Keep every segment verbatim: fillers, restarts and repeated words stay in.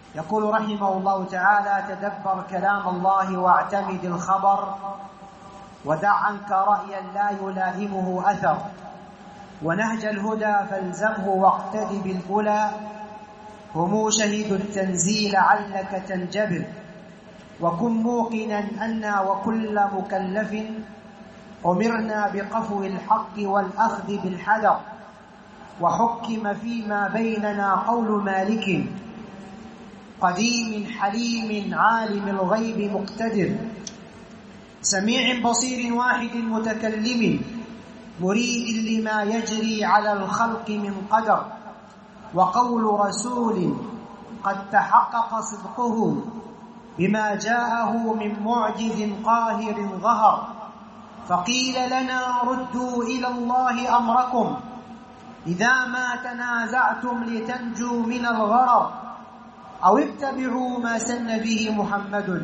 يقول رحمه الله تعالى: تدبر كلام الله واعتمد الخبر، ودع عنك رأيا لا يلائمه أثر، ونهج الهدى فالزمه واقتد بالأولى، هم شهدوا التنزيل علك تنجبر، وكن موقنا أنا وكل مكلف أمرنا بقفو الحق والأخذ بالحذر، وحكم فيما بيننا قول مالك قديم حليم عالم الغيب مقتدر، سميع بصير واحد متكلم مريد لما يجري على الخلق من قدر، وقول رسول قد تحقق صدقه بما جاءه من معجز قاهر ظهر، فقيل لنا ردوا إلى الله أمركم إذا ما تنازعتم لتنجوا من الغرر، أو اتبعوا ما سن به محمد،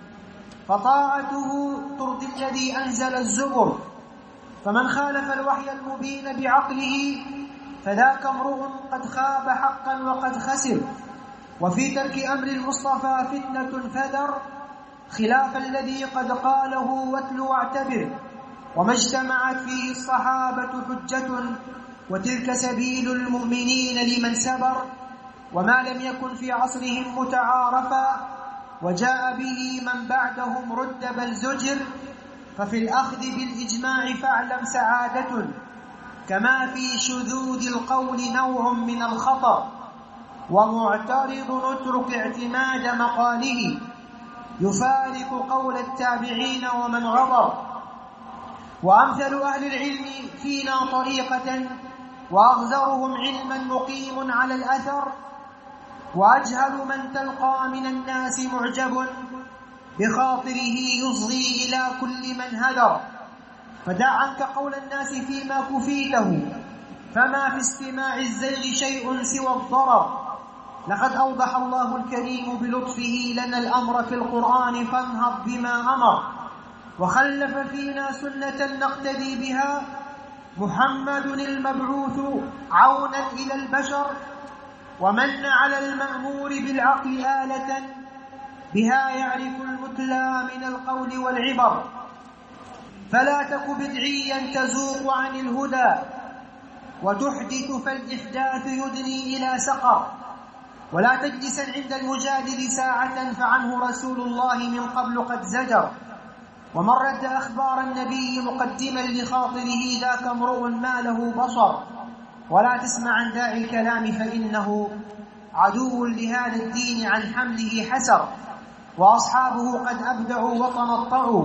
فطاعته ترضي الذي أنزل الزبر، فمن خالف الوحي المبين بعقله فذاك امرؤ قد خاب حقا وقد خسر، وفي ترك أمر المصطفى فتنة فذر، خلاف الذي قد قاله واتل واعتبر، وما اجتمعت فيه الصحابة حجة، وتلك سبيل المؤمنين لمن سبر، وما لم يكن في عصرهم متعارفا وجاء به من بعدهم رد بل زجر، ففي الأخذ بالإجماع فاعلم سعادة، كما في شذوذ القول نوع من الخطر، ومعترض نترك اعتماد مقاله يفارق قول التابعين ومن غضر، وأمثل أهل العلم فينا طريقة وأغزرهم علما مقيم على الأثر، وأجهل من تلقى من الناس معجب بخاطره يصغي إلى كل من هدر، فدع عنك قول الناس فيما كفيته، فما في استماع الزيغ شيء سوى الضرر، لقد أوضح الله الكريم بلطفه لنا الأمر في القرآن فانهض بما أمر، وخلف فينا سنة نقتدي بها محمد المبعوث عونا إلى البشر، ومن على المأمور بالعقل آلة بها يعرف المتلى من القول والعبر، فلا تك بدعيا تزوق عن الهدى وتحدث، فالإحداث يدني إلى سقر، ولا تجلسا عند المجادل ساعة فعنه رسول الله من قبل قد زجر، ومن رد أخبار النبي مقدما لخاطره ذاك امرؤ ما له بصر، ولا تسمع عن داعي الكلام فإنه عدو لهذا الدين عن حمله حسر، وأصحابه قد أبدعوا وتنطعوا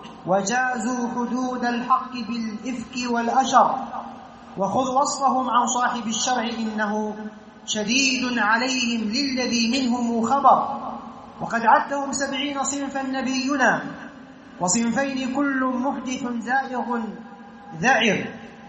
وجازوا حدود الحق بالإفك والأشر، وخذ وصفهم عن صاحب الشرع إنه شديد عليهم للذي منهم خبر، وقد عدهم سبعين صنفا نبينا وصنفين كل محدث زائغ ذعر،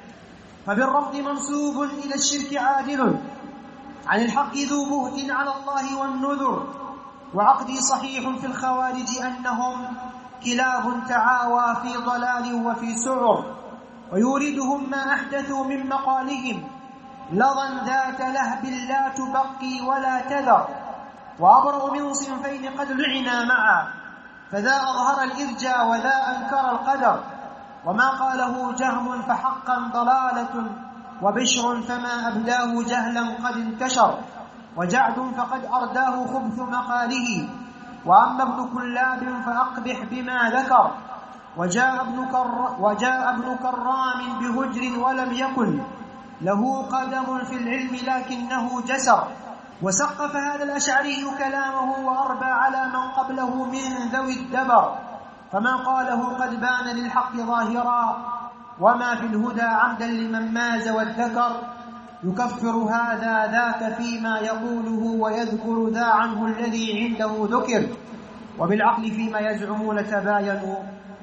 فبالرفض منسوب إلى الشرك عادل عن الحق ذو بهت على الله والنذر، وعقدي صحيح في الخوارج أنهم كلاب تعاوى في ضلال وفي سعر، ويوردهم ما أحدثوا من مقالهم لظا ذات لهب لا تبقي ولا تذر، وأبرأ من صنفين قد لعنا معا، فذا أظهر الإرجاء وذا أنكر القدر، وما قاله جهم فحقا ضلالة، وبشر فما أبداه جهلا قد انتشر، وجعد فقد أرداه خبث مقاله، وأما ابن كلاب فأقبح بما ذكر، وجاء ابن, كر وجاء ابن كرام بهجر ولم يكن له قدم في العلم لكنه جسر، وسقف هذا الأشعري كلامه وأربى على من قبله من ذوي الدبر، فما قاله قد بان للحق ظاهرا، وما في الهدى عمدا لمن ماز والذكر، يكفر هذا ذاك فيما يقوله ويذكر ذا عنه الذي عنده ذكر، وبالعقل فيما يزعمون تباينوا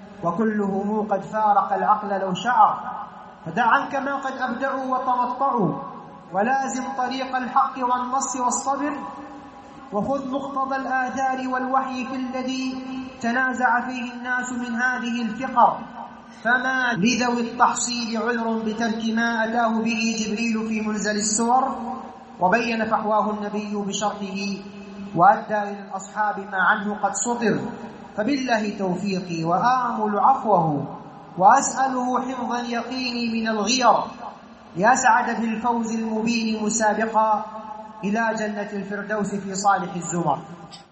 وكلهم قد فارق العقل لو شعر، فدع عنك ما قد أبدعوا وتنطعوا ولازم طريق الحق والنص والصبر، وخذ مقتضى الآثار والوحي في الذي تنازع فيه الناس من هذه الفقر، فما لذوي التحصيل عذر بترك ما أتاه به جبريل في منزل السور، وبين فحواه النبي بشرحه وأدى إلى الأصحاب ما عنه قد سطر، فبالله توفيقي وآمل عفوه، وأسأله حفظ يقيني من الغير، لأسعد في الفوز المبين مسابقا إلى جنة الفردوس في صالح الزمر.